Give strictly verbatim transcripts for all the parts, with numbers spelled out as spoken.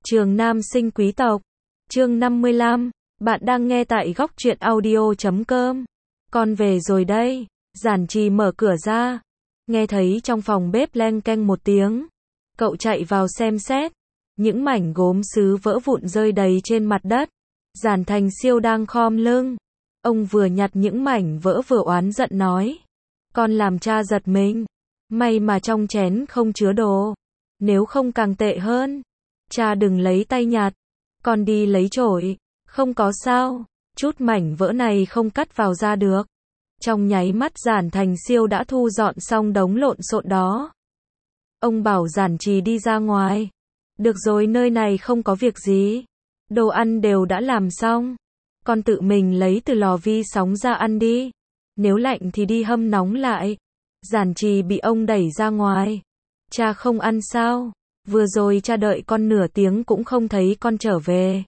Trường Nam sinh quý tộc. Chương năm mươi lăm. Bạn đang nghe tại góc truyện audio chấm com. Con về rồi đây. Giản Trì mở cửa ra. Nghe thấy trong phòng bếp leng keng một tiếng. Cậu chạy vào xem xét. Những mảnh gốm sứ vỡ vụn rơi đầy trên mặt đất. Giản Thành Siêu đang khom lưng. Ông vừa nhặt những mảnh vỡ vừa oán giận nói. Con làm cha giật mình. May mà trong chén không chứa đồ. Nếu không càng tệ hơn. Cha đừng lấy tay nhặt. Con đi lấy chổi. Không có sao. Chút mảnh vỡ này không cắt vào da được. Trong nháy mắt Giản Thành Siêu đã thu dọn xong đống lộn xộn đó. Ông bảo Giản Trì đi ra ngoài. Được rồi, nơi này không có việc gì. Đồ ăn đều đã làm xong. Con tự mình lấy từ lò vi sóng ra ăn đi. Nếu lạnh thì đi hâm nóng lại. Giản Trì bị ông đẩy ra ngoài. Cha không ăn sao? Vừa rồi cha đợi con nửa tiếng cũng không thấy con trở về.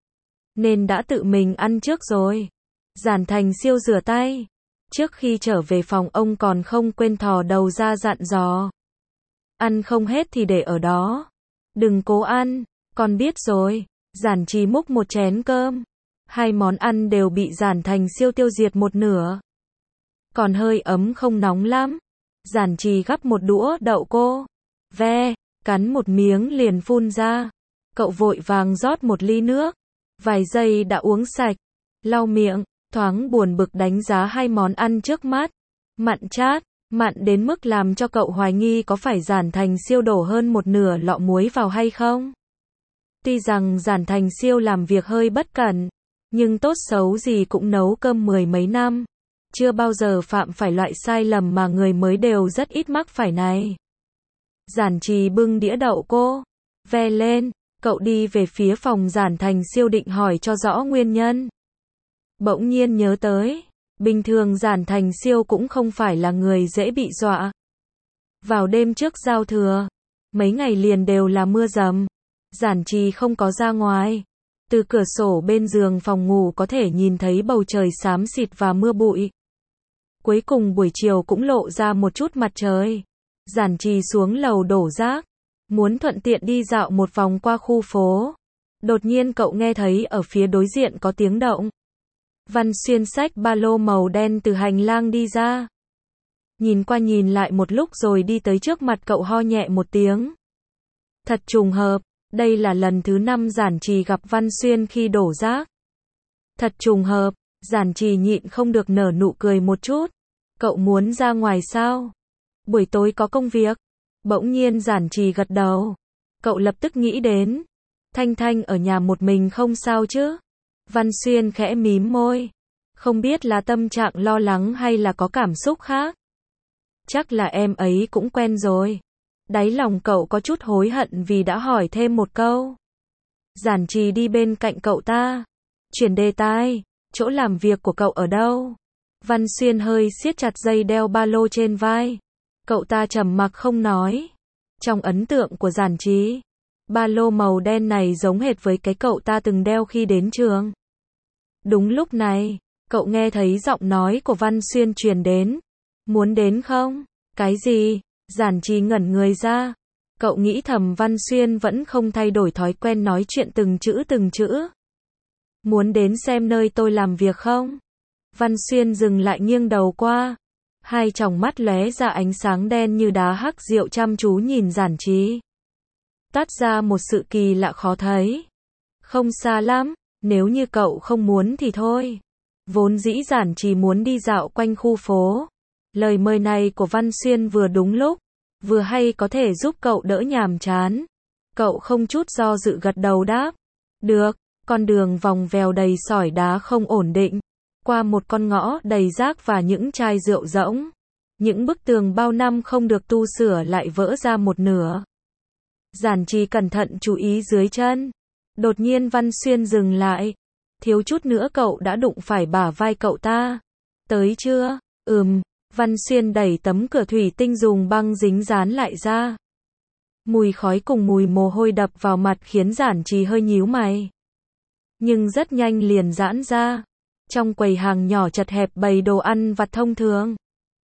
Nên đã tự mình ăn trước rồi. Giản Thành Siêu rửa tay. Trước khi trở về phòng ông còn không quên thò đầu ra dặn dò. Ăn không hết thì để ở đó. Đừng cố ăn. Con biết rồi. Giản Trì múc một chén cơm. Hai món ăn đều bị Giản Thành Siêu tiêu diệt một nửa. Còn hơi ấm không nóng lắm. Giản Trì gắp một đũa đậu cô. Ve, cắn một miếng liền phun ra. Cậu vội vàng rót một ly nước. Vài giây đã uống sạch. Lau miệng, thoáng buồn bực đánh giá hai món ăn trước mắt. Mặn chát, mặn đến mức làm cho cậu hoài nghi có phải Giản Thành Siêu đổ hơn một nửa lọ muối vào hay không. Tuy rằng Giản Thành Siêu làm việc hơi bất cẩn, nhưng tốt xấu gì cũng nấu cơm mười mấy năm. Chưa bao giờ phạm phải loại sai lầm mà người mới đều rất ít mắc phải này. Giản Trì bưng đĩa đậu cô. Ve lên, cậu đi về phía phòng Giản Thành Siêu định hỏi cho rõ nguyên nhân. Bỗng nhiên nhớ tới, bình thường Giản Thành Siêu cũng không phải là người dễ bị dọa. Vào đêm trước giao thừa, mấy ngày liền đều là mưa dầm. Giản Trì không có ra ngoài. Từ cửa sổ bên giường phòng ngủ có thể nhìn thấy bầu trời xám xịt và mưa bụi. Cuối cùng buổi chiều cũng lộ ra một chút mặt trời. Giản Trì xuống lầu đổ rác, muốn thuận tiện đi dạo một vòng qua khu phố. Đột nhiên cậu nghe thấy ở phía đối diện có tiếng động. Văn Xuyên xách ba lô màu đen từ hành lang đi ra. Nhìn qua nhìn lại một lúc rồi đi tới trước mặt cậu, ho nhẹ một tiếng. Thật trùng hợp, đây là lần thứ năm Giản Trì gặp Văn Xuyên khi đổ rác. Thật trùng hợp, Giản Trì nhịn không được nở nụ cười một chút. Cậu muốn ra ngoài sao? Buổi tối có công việc. Bỗng nhiên Giản Trì gật đầu. Cậu lập tức nghĩ đến. Thanh Thanh ở nhà một mình không sao chứ? Văn Xuyên khẽ mím môi. Không biết là tâm trạng lo lắng hay là có cảm xúc khác. Chắc là em ấy cũng quen rồi. Đáy lòng cậu có chút hối hận vì đã hỏi thêm một câu. Giản Trì đi bên cạnh cậu ta. Chuyển đề tài. Chỗ làm việc của cậu ở đâu? Văn Xuyên hơi siết chặt dây đeo ba lô trên vai. Cậu ta trầm mặc không nói. Trong ấn tượng của Giản Trì, ba lô màu đen này giống hệt với cái cậu ta từng đeo khi đến trường. Đúng lúc này, cậu nghe thấy giọng nói của Văn Xuyên truyền đến. Muốn đến không? Cái gì? Giản Trì ngẩn người ra. Cậu nghĩ thầm Văn Xuyên vẫn không thay đổi thói quen nói chuyện từng chữ từng chữ. Muốn đến xem nơi tôi làm việc không? Văn Xuyên dừng lại nghiêng đầu qua. Hai tròng mắt lóe ra ánh sáng đen như đá hắc rượu chăm chú nhìn Giản Trì. Toát ra một sự kỳ lạ khó thấy. Không xa lắm, nếu như cậu không muốn thì thôi. Vốn dĩ Giản Trì muốn đi dạo quanh khu phố. Lời mời này của Văn Xuyên vừa đúng lúc, vừa hay có thể giúp cậu đỡ nhàm chán. Cậu không chút do dự gật đầu đáp. Được, con đường vòng vèo đầy sỏi đá không ổn định. Qua một con ngõ đầy rác và những chai rượu rỗng. Những bức tường bao năm không được tu sửa lại vỡ ra một nửa. Giản Trì cẩn thận chú ý dưới chân. Đột nhiên Văn Xuyên dừng lại. Thiếu chút nữa cậu đã đụng phải bả vai cậu ta. Tới chưa? Ừm. Văn Xuyên đẩy tấm cửa thủy tinh dùng băng dính dán lại ra. Mùi khói cùng mùi mồ hôi đập vào mặt khiến Giản Trì hơi nhíu mày. Nhưng rất nhanh liền giãn ra. Trong quầy hàng nhỏ chật hẹp bày đồ ăn vặt thông thường.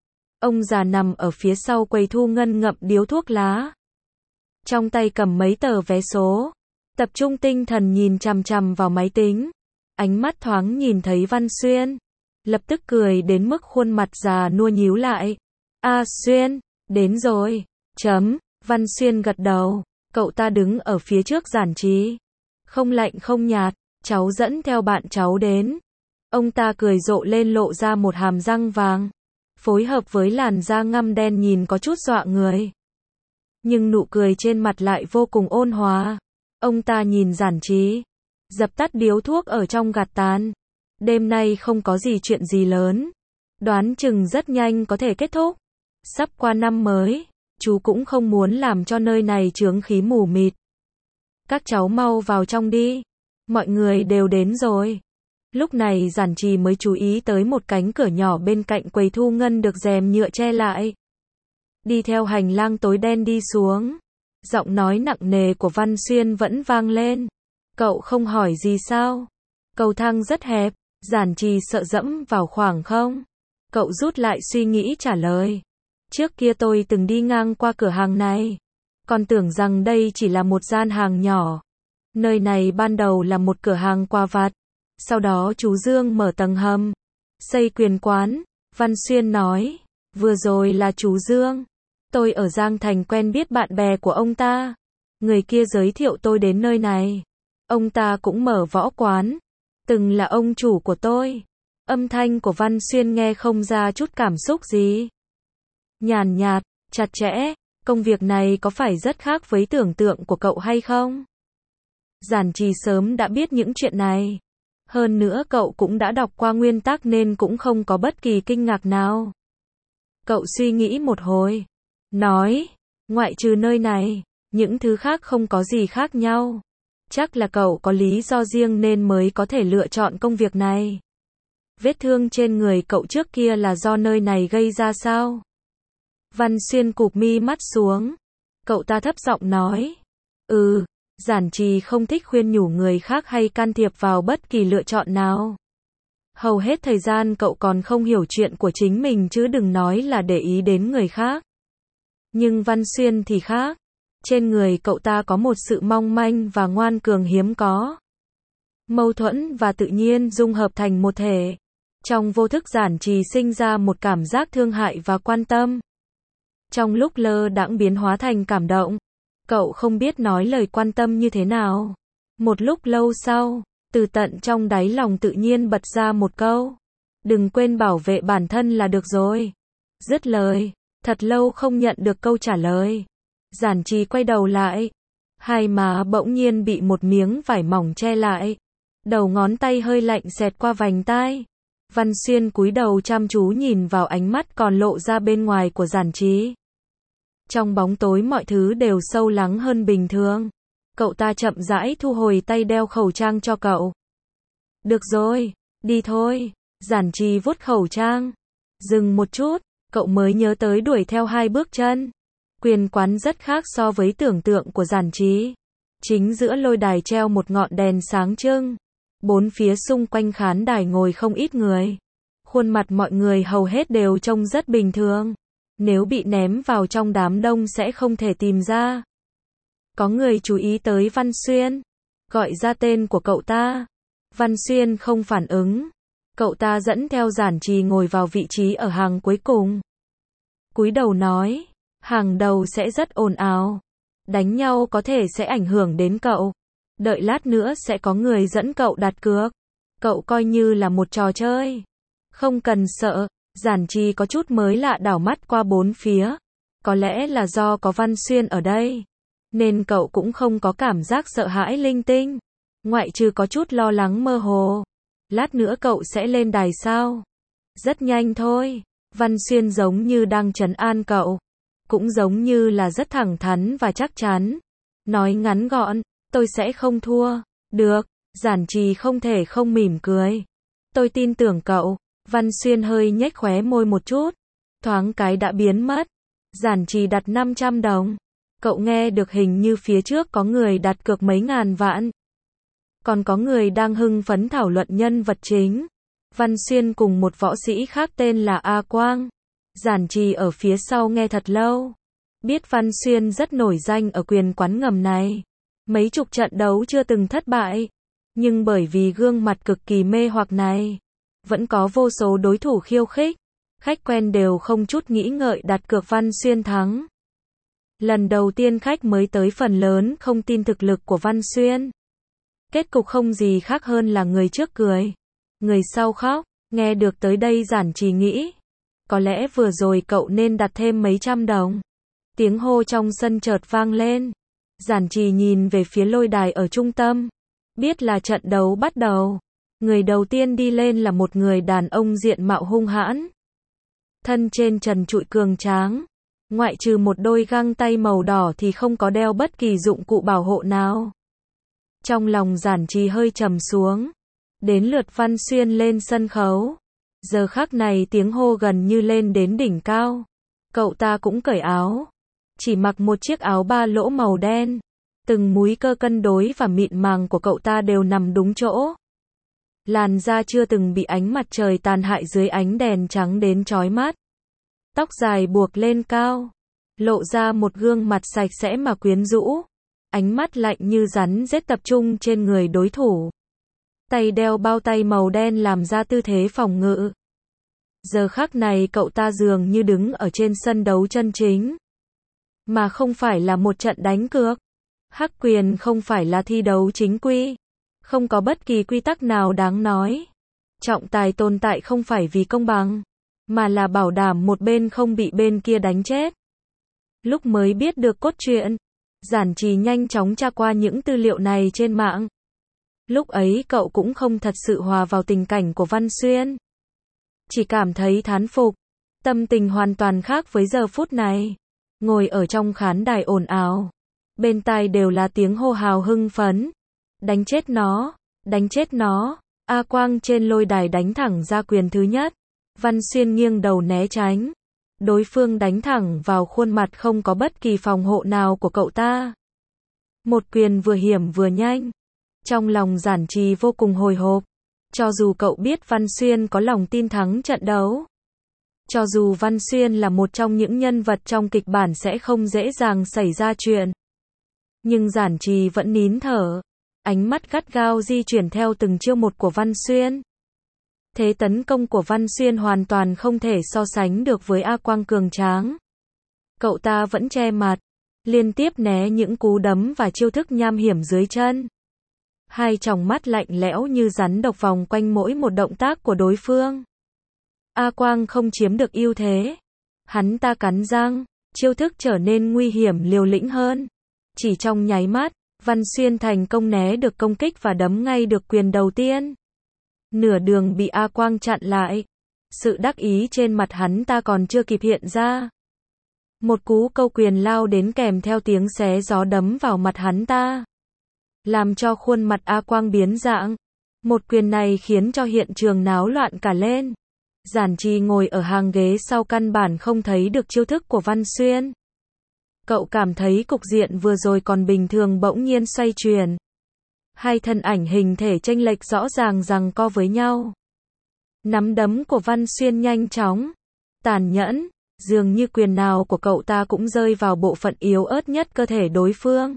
Ông già nằm ở phía sau quầy thu ngân ngậm điếu thuốc lá. Trong tay cầm mấy tờ vé số. tập trung tinh thần nhìn chằm chằm vào máy tính. Ánh mắt thoáng nhìn thấy Văn Xuyên, lập tức cười đến mức khuôn mặt già nua nhíu lại. A Xuyên, đến rồi. Chấm, Văn Xuyên gật đầu, cậu ta đứng ở phía trước Giản Trì. Không lạnh không nhạt, cháu dẫn theo bạn cháu đến. Ông ta cười rộ lên lộ ra một hàm răng vàng, phối hợp với làn da ngăm đen nhìn có chút dọa người. Nhưng nụ cười trên mặt lại vô cùng ôn hòa. Ông ta nhìn Giản Trì, dập tắt điếu thuốc ở trong gạt tàn. Đêm nay không có gì chuyện gì lớn, đoán chừng rất nhanh có thể kết thúc. Sắp qua năm mới, chú cũng không muốn làm cho nơi này chướng khí mù mịt. Các cháu mau vào trong đi, mọi người đều đến rồi. Lúc này Giản Trì mới chú ý tới một cánh cửa nhỏ bên cạnh quầy thu ngân được rèm nhựa che lại. Đi theo hành lang tối đen đi xuống, giọng nói nặng nề của Văn Xuyên vẫn vang lên. Cậu không hỏi gì sao? Cầu thang rất hẹp, Giản Trì sợ dẫm vào khoảng không? Cậu rút lại suy nghĩ trả lời. Trước kia tôi từng đi ngang qua cửa hàng này, còn tưởng rằng đây chỉ là một gian hàng nhỏ. Nơi này ban đầu là một cửa hàng quà vặt, sau đó chú Dương mở tầng hầm, xây quyền quán. Văn Xuyên nói, vừa rồi là chú Dương. Tôi ở Giang Thành quen biết bạn bè của ông ta. Người kia giới thiệu tôi đến nơi này. Ông ta cũng mở võ quán, từng là ông chủ của tôi. Âm thanh của Văn Xuyên nghe không ra chút cảm xúc gì. Nhàn nhạt, chặt chẽ, công việc này có phải rất khác với tưởng tượng của cậu hay không? Giản Trì sớm đã biết những chuyện này. Hơn nữa cậu cũng đã đọc qua nguyên tắc nên cũng không có bất kỳ kinh ngạc nào. Cậu suy nghĩ một hồi, nói, ngoại trừ nơi này, những thứ khác không có gì khác nhau. Chắc là cậu có lý do riêng nên mới có thể lựa chọn công việc này. Vết thương trên người cậu trước kia là do nơi này gây ra sao? Văn Xuyên cụp mi mắt xuống. Cậu ta thấp giọng nói. Ừ, Giản Trì không thích khuyên nhủ người khác hay can thiệp vào bất kỳ lựa chọn nào. Hầu hết thời gian cậu còn không hiểu chuyện của chính mình chứ đừng nói là để ý đến người khác. Nhưng Văn Xuyên thì khác. Trên người cậu ta có một sự mong manh và ngoan cường hiếm có. Mâu thuẫn và tự nhiên dung hợp thành một thể. Trong vô thức Giản Trì sinh ra một cảm giác thương hại và quan tâm. Trong lúc lơ đãng biến hóa thành cảm động. Cậu không biết nói lời quan tâm như thế nào. Một lúc lâu sau, từ tận trong đáy lòng tự nhiên bật ra một câu. Đừng quên bảo vệ bản thân là được rồi. Dứt lời, thật lâu không nhận được câu trả lời. Giản Trì quay đầu lại. Hai má bỗng nhiên bị một miếng vải mỏng che lại. Đầu ngón tay hơi lạnh xẹt qua vành tai. Văn Xuyên cúi đầu chăm chú nhìn vào ánh mắt còn lộ ra bên ngoài của Giản Trì. Trong bóng tối mọi thứ đều sâu lắng hơn bình thường. Cậu ta chậm rãi thu hồi tay đeo khẩu trang cho cậu. Được rồi, đi thôi. Giản Trì vuốt khẩu trang. Dừng một chút, cậu mới nhớ tới đuổi theo hai bước chân. Quyền quán rất khác so với tưởng tượng của Giản Trì. Chính giữa lôi đài treo một ngọn đèn sáng trưng. Bốn phía xung quanh khán đài ngồi không ít người. Khuôn mặt mọi người hầu hết đều trông rất bình thường. Nếu bị ném vào trong đám đông sẽ không thể tìm ra. Có người chú ý tới Văn Xuyên, gọi ra tên của cậu ta. Văn Xuyên không phản ứng. Cậu ta dẫn theo Giản Trì ngồi vào vị trí ở hàng cuối cùng. Cúi đầu nói, hàng đầu sẽ rất ồn ào. Đánh nhau có thể sẽ ảnh hưởng đến cậu. Đợi lát nữa sẽ có người dẫn cậu đặt cược. Cậu coi như là một trò chơi. Không cần sợ. Giản Trì có chút mới lạ đảo mắt qua bốn phía. Có lẽ là do có Văn Xuyên ở đây, nên cậu cũng không có cảm giác sợ hãi linh tinh. Ngoại trừ có chút lo lắng mơ hồ. Lát nữa cậu sẽ lên đài sao? Rất nhanh thôi. Văn Xuyên giống như đang trấn an cậu. Cũng giống như là rất thẳng thắn và chắc chắn. Nói ngắn gọn, tôi sẽ không thua. Được. Giản Trì không thể không mỉm cười. Tôi tin tưởng cậu. Văn Xuyên hơi nhếch khóe môi một chút. Thoáng cái đã biến mất. Giản Trì đặt năm trăm đồng. Cậu nghe được hình như phía trước có người đặt cược mấy ngàn vạn. Còn có người đang hưng phấn thảo luận nhân vật chính. Văn Xuyên cùng một võ sĩ khác tên là A Quang. Giản Trì ở phía sau nghe thật lâu. Biết Văn Xuyên rất nổi danh ở quyền quán ngầm này. Mấy chục trận đấu chưa từng thất bại. Nhưng bởi vì gương mặt cực kỳ mê hoặc này, vẫn có vô số đối thủ khiêu khích. Khách quen đều không chút nghĩ ngợi đặt cược Văn Xuyên thắng. Lần đầu tiên khách mới tới phần lớn không tin thực lực của Văn Xuyên. Kết cục không gì khác hơn là người trước cười, người sau khóc. Nghe được tới đây Giản Trì nghĩ, có lẽ vừa rồi cậu nên đặt thêm mấy trăm đồng. Tiếng hô trong sân chợt vang lên. Giản Trì nhìn về phía lôi đài ở trung tâm. Biết là trận đấu bắt đầu. Người đầu tiên đi lên là một người đàn ông diện mạo hung hãn. Thân trên trần trụi cường tráng. Ngoại trừ một đôi găng tay màu đỏ thì không có đeo bất kỳ dụng cụ bảo hộ nào. Trong lòng Giản Trì hơi trầm xuống. Đến lượt Văn Xuyên lên sân khấu. Giờ khắc này tiếng hô gần như lên đến đỉnh cao. Cậu ta cũng cởi áo. Chỉ mặc một chiếc áo ba lỗ màu đen. Từng múi cơ cân đối và mịn màng của cậu ta đều nằm đúng chỗ. Làn da chưa từng bị ánh mặt trời tàn hại dưới ánh đèn trắng đến chói mắt. Tóc dài buộc lên cao. Lộ ra một gương mặt sạch sẽ mà quyến rũ. Ánh mắt lạnh như rắn rết tập trung trên người đối thủ. Tay đeo bao tay màu đen làm ra tư thế phòng ngự. Giờ khắc này cậu ta dường như đứng ở trên sân đấu chân chính. Mà không phải là một trận đánh cược. Hắc quyền không phải là thi đấu chính quy. Không có bất kỳ quy tắc nào đáng nói. Trọng tài tồn tại không phải vì công bằng, mà là bảo đảm một bên không bị bên kia đánh chết. Lúc mới biết được cốt truyện, Giản Trì nhanh chóng tra qua những tư liệu này trên mạng. Lúc ấy cậu cũng không thật sự hòa vào tình cảnh của Văn Xuyên. Chỉ cảm thấy thán phục. Tâm tình hoàn toàn khác với giờ phút này. Ngồi ở trong khán đài ồn ào. Bên tai đều là tiếng hô hào hưng phấn. Đánh chết nó, đánh chết nó. A Quang trên lôi đài đánh thẳng ra quyền thứ nhất. Văn Xuyên nghiêng đầu né tránh. Đối phương đánh thẳng vào khuôn mặt không có bất kỳ phòng hộ nào của cậu ta. Một quyền vừa hiểm vừa nhanh. Trong lòng Giản Trì vô cùng hồi hộp. Cho dù cậu biết Văn Xuyên có lòng tin thắng trận đấu. Cho dù Văn Xuyên là một trong những nhân vật trong kịch bản sẽ không dễ dàng xảy ra chuyện. Nhưng Giản Trì vẫn nín thở. Ánh mắt gắt gao di chuyển theo từng chiêu một của Văn Xuyên. Thế tấn công của Văn Xuyên hoàn toàn không thể so sánh được với A Quang cường tráng. Cậu ta vẫn che mặt. Liên tiếp né những cú đấm và chiêu thức nham hiểm dưới chân. Hai tròng mắt lạnh lẽo như rắn độc vòng quanh mỗi một động tác của đối phương. A Quang không chiếm được ưu thế. Hắn ta cắn răng, chiêu thức trở nên nguy hiểm liều lĩnh hơn. Chỉ trong nháy mắt, Văn Xuyên thành công né được công kích và đấm ngay được quyền đầu tiên. Nửa đường bị A Quang chặn lại. Sự đắc ý trên mặt hắn ta còn chưa kịp hiện ra. Một cú câu quyền lao đến kèm theo tiếng xé gió đấm vào mặt hắn ta. Làm cho khuôn mặt A Quang biến dạng. Một quyền này khiến cho hiện trường náo loạn cả lên. Giản Trì ngồi ở hàng ghế sau căn bản không thấy được chiêu thức của Văn Xuyên. Cậu cảm thấy cục diện vừa rồi còn bình thường bỗng nhiên xoay chuyển. Hai thân ảnh hình thể chênh lệch rõ ràng giằng co với nhau. Nắm đấm của Văn Xuyên nhanh chóng, tàn nhẫn, dường như quyền nào của cậu ta cũng rơi vào bộ phận yếu ớt nhất cơ thể đối phương.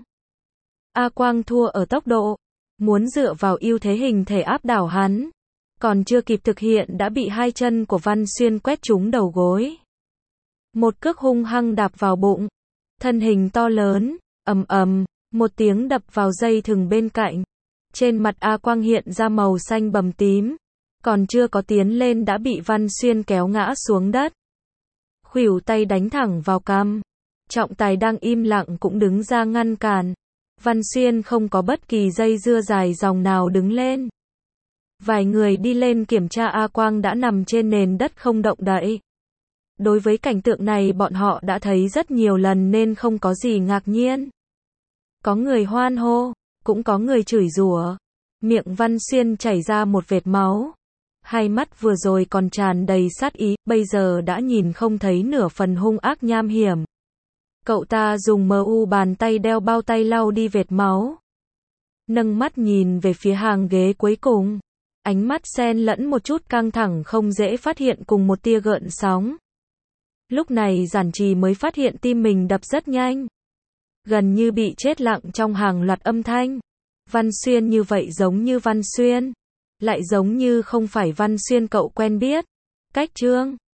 A Quang thua ở tốc độ, muốn dựa vào ưu thế hình thể áp đảo hắn. Còn chưa kịp thực hiện đã bị hai chân của Văn Xuyên quét trúng đầu gối. Một cước hung hăng đạp vào bụng. Thân hình to lớn, ầm ầm, một tiếng đập vào dây thừng bên cạnh. Trên mặt A Quang hiện ra màu xanh bầm tím. Còn chưa có tiến lên đã bị Văn Xuyên kéo ngã xuống đất. Khuỷu tay đánh thẳng vào cằm. Trọng tài đang im lặng cũng đứng ra ngăn cản. Văn Xuyên không có bất kỳ dây dưa dài dòng nào đứng lên. Vài người đi lên kiểm tra A Quang đã nằm trên nền đất không động đậy. Đối với cảnh tượng này bọn họ đã thấy rất nhiều lần nên không có gì ngạc nhiên. Có người hoan hô, cũng có người chửi rủa. Miệng Văn Xuyên chảy ra một vệt máu. Hai mắt vừa rồi còn tràn đầy sát ý, bây giờ đã nhìn không thấy nửa phần hung ác nham hiểm. Cậu ta dùng mờ u bàn tay đeo bao tay lau đi vệt máu. Nâng mắt nhìn về phía hàng ghế cuối cùng. Ánh mắt xen lẫn một chút căng thẳng không dễ phát hiện cùng một tia gợn sóng. Lúc này Giản Trì mới phát hiện tim mình đập rất nhanh. gần như bị chết lặng trong hàng loạt âm thanh. Văn Xuyên như vậy giống như Văn Xuyên, lại giống như không phải Văn Xuyên cậu quen biết. Cách Trương